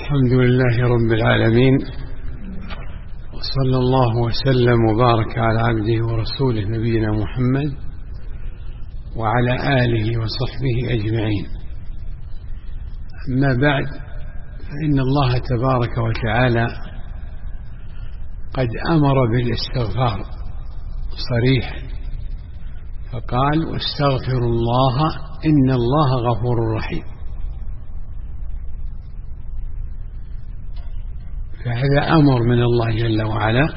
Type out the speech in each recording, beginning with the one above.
الحمد لله رب العالمين، وصلى الله وسلم وبارك على عبده ورسوله نبينا محمد وعلى آله وصحبه أجمعين. أما بعد، فإن الله تبارك وتعالى قد أمر بالاستغفار صريح، فقال: واستغفروا الله إن الله غفور رحيم. فهذا أمر من الله جل وعلا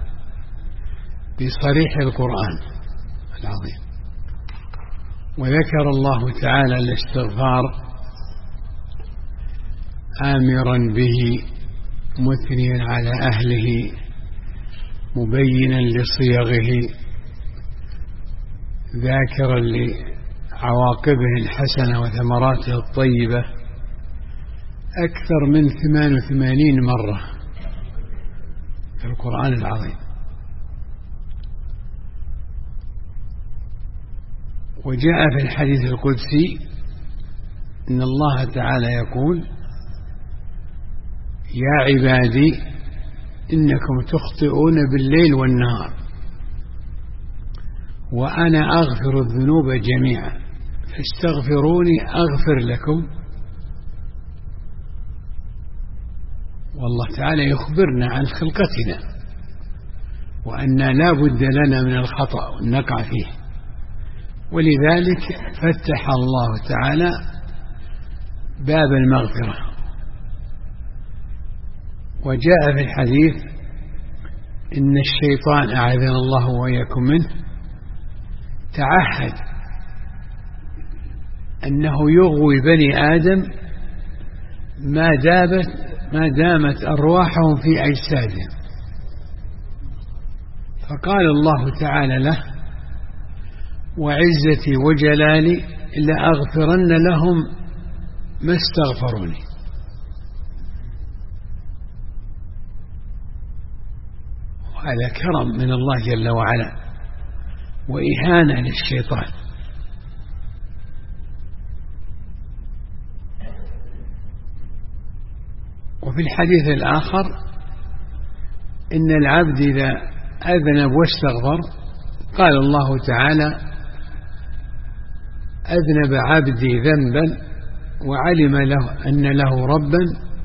بصريح القرآن العظيم. وذكر الله تعالى الاستغفار آمرا به، مثنيا على أهله، مبينا لصيغه، ذاكرا لعواقبه الحسنة وثمراته الطيبة أكثر من 88 مرة في القرآن العظيم. وجاء في الحديث القدسي إن الله تعالى يقول: يا عبادي إنكم تخطئون بالليل والنهار وأنا أغفر الذنوب جميعا فاستغفروني أغفر لكم. والله تعالى يخبرنا عن خلقتنا وأن لا بد لنا من الخطأ ونقع فيه، ولذلك فتح الله تعالى باب المغفرة. وجاء في الحديث إن الشيطان أعاذنا الله وإياكم منه تعهد أنه يغوي بني آدم ما دامت أرواحهم في أجسادهم. فقال الله تعالى له: وعزتي وجلالي لأغفرن لهم ما استغفروني. وهذا كرم من الله جل وعلا وإهانة للشيطان. وفي الحديث الآخر إن العبد إذا أذنب واستغفر، قال الله تعالى: أذنب عبدي ذنبا وعلم له أن له ربا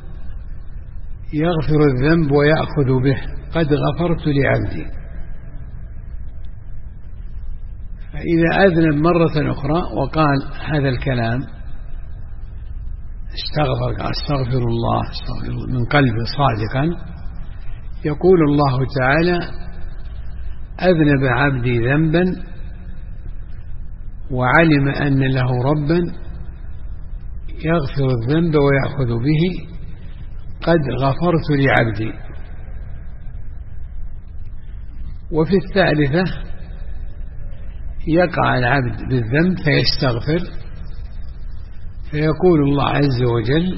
يغفر الذنب ويأخذ به قد غفرت لعبدي. فإذا أذنب مرة أخرى وقال هذا الكلام، أستغفر الله من قلبه صادقا، يقول الله تعالى: أذنب عبدي ذنبا وعلم أن له ربا يغفر الذنب ويأخذ به قد غفرت لعبدي. وفي الثالثة يقع العبد بالذنب فيستغفر، فيقول الله عز وجل: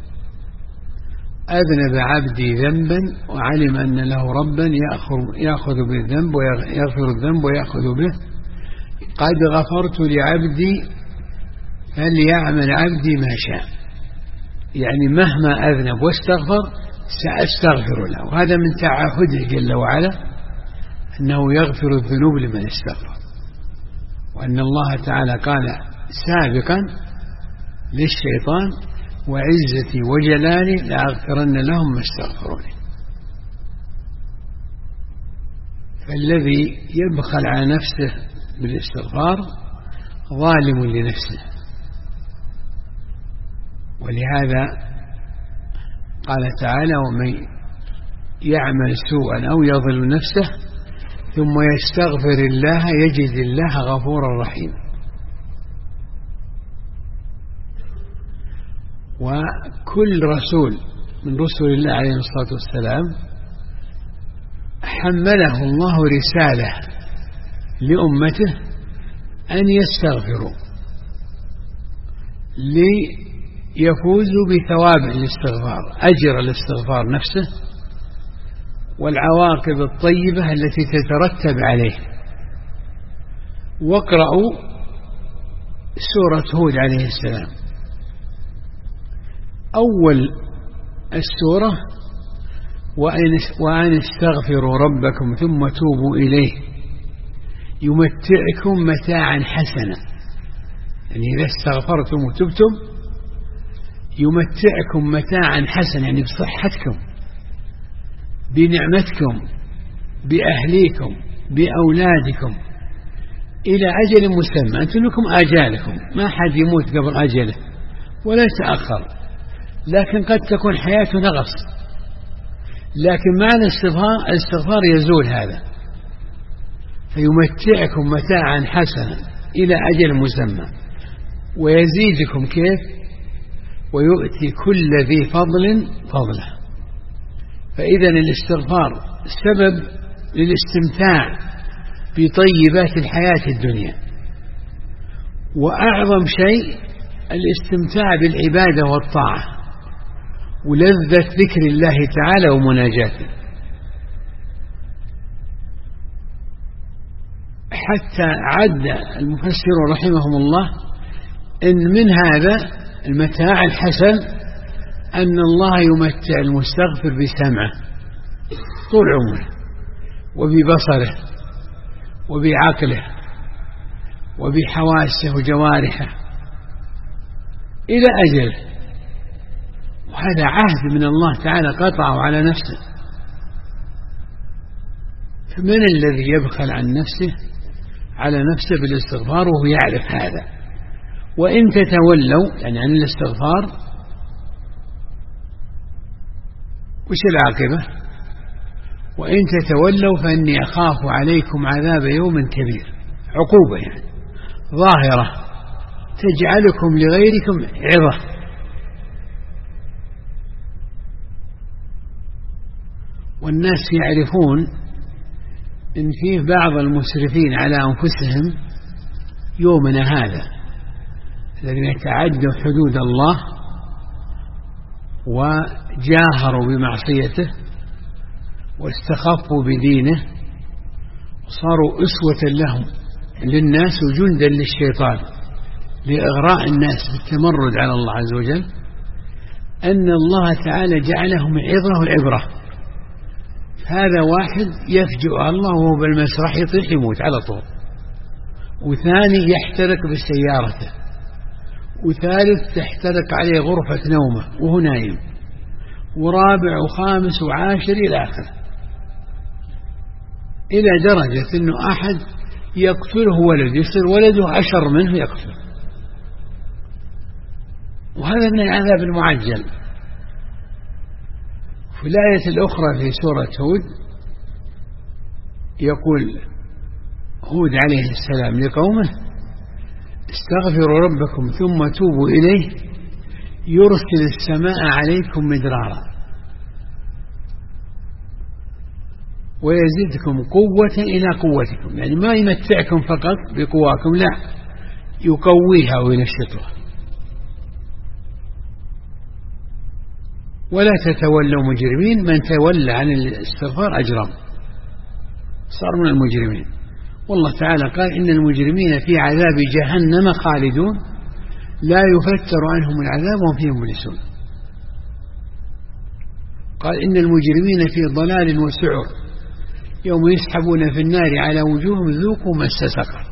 أذنب عبدي ذنبا وعلم أن له ربا يأخذ بالذنب ويغفر الذنب ويأخذ به قد غفرت لعبدي فليعمل عبدي ما شاء. يعني مهما أذنب واستغفر سأستغفر له. وهذا من تعهده جل وعلا أنه يغفر الذنوب لمن استغفر، وأن الله تعالى قال سابقا للشيطان: وعزتي وجلالي لأغفرن لهم ما استغفروني. فالذي يبخل على نفسه بالاستغفار ظالم لنفسه. ولهذا قال تعالى: ومن يعمل سوءا أو يظلم نفسه ثم يستغفر الله يجد الله غفورا رحيما. وكل رسول من رسل الله عليه الصلاة والسلام حمله الله رسالة لأمته أن يستغفروا ليفوزوا بثواب الاستغفار، أجر الاستغفار نفسه والعواقب الطيبة التي تترتب عليه. واقرأوا سورة هود عليه السلام. أول السورة: وأن استغفروا ربكم ثم توبوا إليه يمتعكم متاعا حسنا. يعني إذا استغفرتم وتبتم يمتعكم متاعا حسنا، يعني بصحتكم، بنعمتكم، بأهليكم، بأولادكم، إلى أجل مسمى. أنتم لكم آجالكم، ما حد يموت قبل أجله ولا يتأخر، لكن قد تكون حياته نغص، لكن مع الاستغفار يزول هذا، فيمتعكم متاعا حسنا إلى أجل مسمى ويزيدكم كيف؟ ويؤتي كل ذي فضل فضله. فإذا الاستغفار سبب للاستمتاع بطيبات الحياة الدنيا، وأعظم شيء الاستمتاع بالعبادة والطاعة ولذة ذكر الله تعالى ومناجاته. حتى عد المفسرون رحمهم الله إن من هذا المتاع الحسن أن الله يمتع المستغفر بسمعه طول عمره، وببصره، وبعقله، وبحواسه وجوارحه إلى أجله. وهذا عهد من الله تعالى قطعه على نفسه. فمن الذي يبخل عن نفسه على نفسه بالاستغفار وهو يعرف هذا؟ وإن تتولوا، يعني عن الاستغفار، وش العاقبة؟ وإن تتولوا فإني أخاف عليكم عذاب يوم كبير. عقوبة يعني ظاهرة تجعلكم لغيركم عظة. والناس يعرفون إن فيه بعض المسرفين على أنفسهم يومنا هذا، الذين يتعدوا حدود الله وجاهروا بمعصيته واستخفوا بدينه وصاروا أسوة لهم للناس وجندا للشيطان لإغراء الناس بالتمرد على الله عز وجل، أن الله تعالى جعلهم عظة وعبرة. هذا واحد يفجأ الله وهو بالمسرح يطيح يموت على طول، وثاني يحترق بسيارته، وثالث تحترق عليه غرفة نومه وهو نايم، ورابع وخامس وعاشر إلى آخره، إلى درجة أنه أحد يقتله ولد، يصير ولده أشر منه يقتله. وهذا من العذاب المعجل. في الآية الأخرى في سورة هود يقول هود عليه السلام لقومه: استغفروا ربكم ثم توبوا إليه يرسل السماء عليكم مدرارا ويزيدكم قوة إلى قوتكم. يعني ما يمتعكم فقط بقواكم، لا، يقويها وينشطها. ولا تتولوا مجرمين، من تولى عن الاستغفار أجرم، صار من المجرمين. والله تعالى قال: إن المجرمين في عذاب جهنم خالدون لا يفتر عنهم العذاب وهم فيه مبلسون. قال: إن المجرمين في ضلال وسعر يوم يسحبون في النار على وجوههم ذوقوا مس سقر.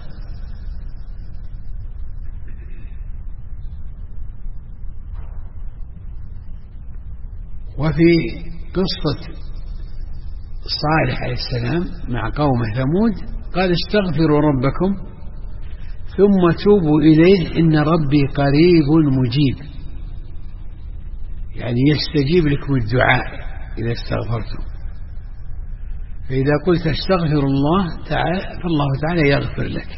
وفي قصة صالح عليه السلام مع قومه ثمود قال: استغفروا ربكم ثم توبوا إليه إن ربي قريب مجيب. يعني يستجيب لكم الدعاء إذا استغفرتم. فإذا قلت استغفر الله تعالى فالله تعالى يغفر لك.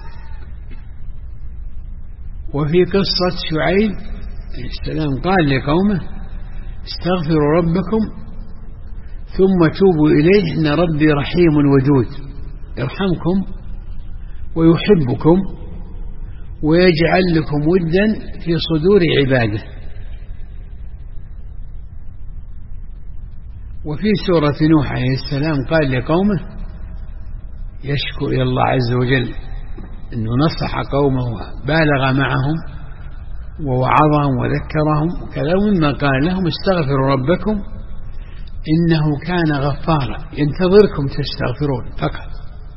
وفي قصة شعيب عليه السلام قال لقومه: استغفروا ربكم ثم توبوا إليه إن ربي رحيم ودود، يرحمكم ويحبكم ويجعل لكم ودا في صدور عباده. وفي سورة نوح عليه السلام قال لقومه يشكو إلى الله عز وجل أنه نصح قومه وبالغ معهم ووعظهم وذكرهم كذا، مما قال لهم استغفروا ربكم إنه كان غفارا ينتظركم تستغفرون فقط،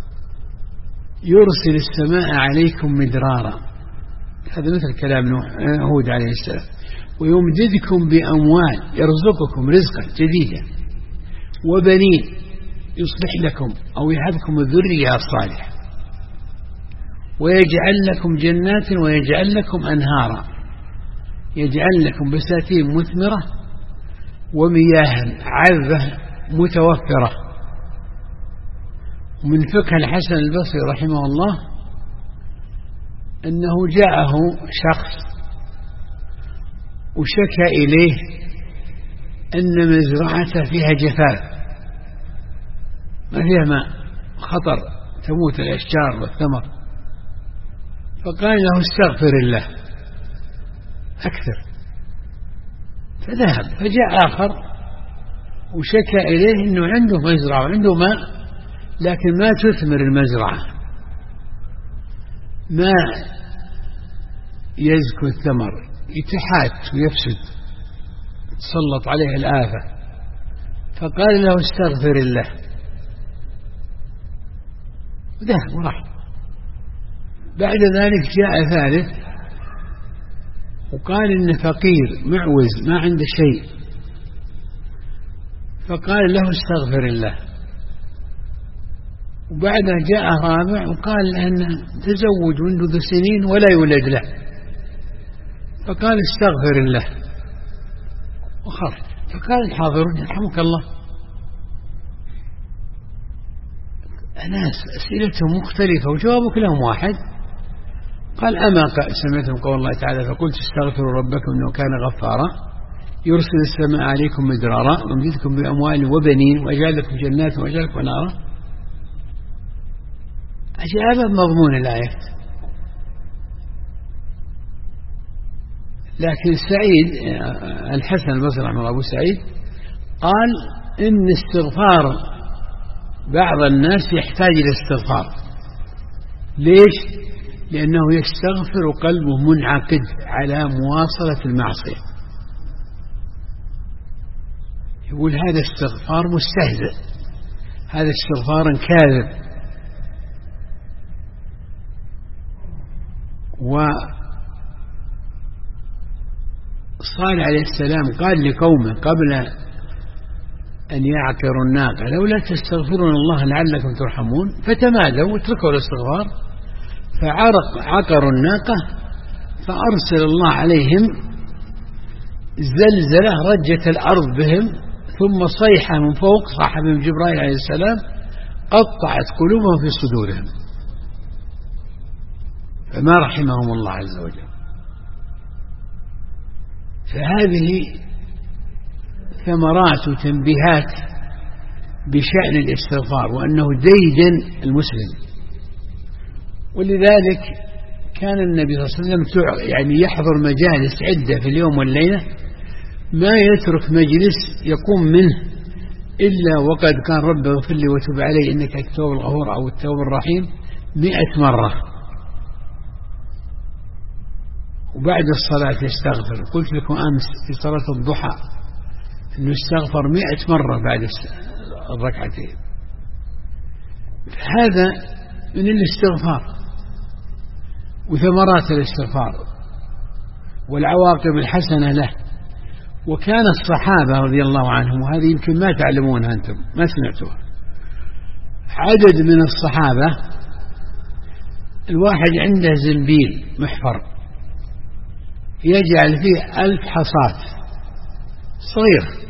يرسل السماء عليكم مدرارا، هذا مثل كلام هود عليه السلام، ويمددكم بأموال يرزقكم رزقا جديدا وبنين يصلح لكم أو يهبكم الذرية الصالحة ويجعل لكم جنات ويجعل لكم أنهارا، يجعل لكم بساتين مثمرة ومياه عذبة متوفرة. ومن فقه الحسن البصري رحمه الله أنه جاءه شخص وشكى إليه أن مزرعته فيها جفاف ما فيها ماء، خطر تموت الأشجار والثمر، فقال له استغفر الله أكثر، فذهب. فجاء آخر وشكى إليه أنه عنده مزرعة وعنده ماء لكن ما تثمر المزرعة، ما يزكو الثمر، يتحات ويفسد، تسلط عليه الآفة، فقال له استغفر الله، ذهب وراح. بعد ذلك جاء ثالث وقال إن فقير معوز ما عنده شيء، فقال له استغفر الله. وبعدها جاء رابع وقال أنه تزوج منذ سنين ولا يولد له، فقال استغفر الله وخرج. فقال الحاضرون يرحمك الله، ناس أسئلتهم مختلفة وجوابك لهم واحد. قال أما سمعتم قول الله تعالى فقلت استغفروا ربكم إنه كان غفارا يرسل السماء عليكم مدرارا ويمددكم بأموال وبنين ويجعل لكم جنات ويجعل لكم أنهارا. أجاب مضمون الآيات. لكن سعيد الحسن البصري رحمه الله أبو سعيد قال إن استغفار بعض الناس يحتاج إلى استغفار. ليش؟ لأنه يستغفر قلبه منعقد على مواصلة المعصية، يقول هذا استغفار مستهزئ، هذا استغفار كاذب. وصالح عليه السلام قال لقومه قبل أن يعقروا الناقة لولا تستغفرون الله لعلكم ترحمون، فتمادوا واتركوا الاستغفار فعقروا الناقة، فأرسل الله عليهم زلزلة رجت الأرض بهم، ثم صيحة من فوق صاح بهم جبرائيل عليه السلام قطعت قلوبهم في صدورهم، فما رحمهم الله عز وجل. فهذه ثمرات وتنبيهات بشأن الاستغفار وأنه ديدن المسلم. ولذلك كان النبي صلى الله عليه وسلم يعني يحضر مجالس عدة في اليوم والليلة، ما يترك مجلس يقوم منه إلا وقد كان رب اغفر لي وتب علي إنك التواب الغفور أو التواب الرحيم 100 مرة. وبعد الصلاة يستغفر. قلت لكم أمس في صلاة الضحى أنه استغفر 100 مرة بعد الركعتين. هذا من الاستغفار وثمرات الاستغفار والعواقب الحسنة له. وكان الصحابة رضي الله عنهم، وهذه يمكن ما تعلمونها أنتم ما سمعتوها، عدد من الصحابة الواحد عنده زنبيل محفر يجعل فيه 1000 حصاة صغير،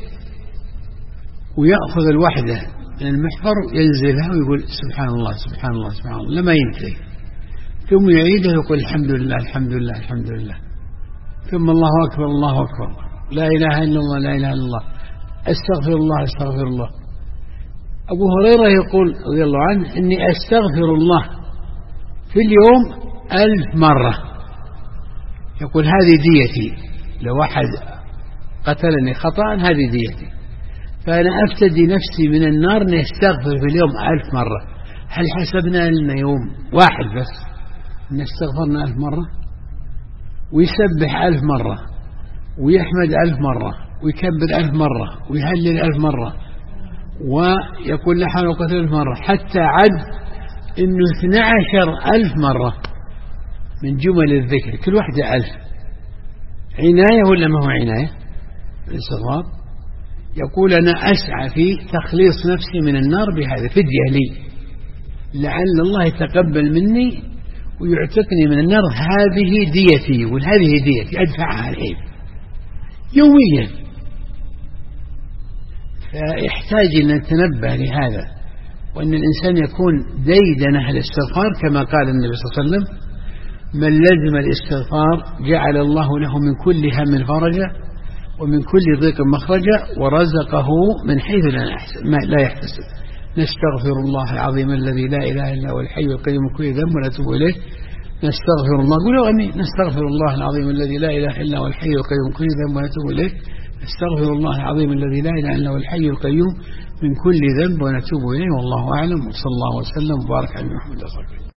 ويأخذ الوحدة من المحفر ينزلها ويقول سبحان الله سبحان الله سبحان الله لما ينتهي، ثم يعيده ويقول الحمد لله الحمد لله الحمد لله، ثم الله أكبر الله أكبر لا إله إلا الله لا إله إلا الله أستغفر الله أستغفر الله. أبو هريرة يقول رضي الله عنه إني أستغفر الله في اليوم 1000 مرة، يقول هذه ديتي، لو واحد قتلني خطأ هذه ديتي، فأنا أفتدي نفسي من النار أن أستغفر في اليوم 1000 مرة. هل حسبنا لنا يوم واحد بس أن استغفرنا 1000 مرة؟ ويسبح 1000 مرة ويحمد 1000 مرة ويكبر 1000 مرة ويهلل 1000 مرة ويقول لا حول ولا قوة 1000 مرة، حتى عد إنه 12,000 مرة من جمل الذكر، كل واحدة 1000. عناية ولا ما هو عناية الاستغفار؟ يقول أنا أسعى في تخليص نفسي من النار بهذا، فدية لي لعل الله يتقبل مني ويعتقني من النار، هذه ديتي وهذه ديتي أدفعها الحين يوميا. فيحتاج أن نتنبه لهذا، وأن الإنسان يكون ديدنه الاستغفار كما قال النبي صلى الله عليه وسلم: من لزم الاستغفار جعل الله له من كل هم فرجا ومن كل ضيق مخرجا ورزقه من حيث لا يحتسب. نستغفر الله العظيم الذي لا إله إلا هو الحي القيوم من كل ذنب ونتوب إليه. نستغفر الله، قولوا أمين. نستغفر الله العظيم الذي لا إله إلا هو الحي القيوم من كل ذنب ونتوب إليه. نستغفر الله العظيم الذي لا إله إلا هو الحي القيوم من كل ذنب ونتوب إليه. والله أعلم، وصلى الله وسلم وبارك على محمد صلى الله عليه وسلم.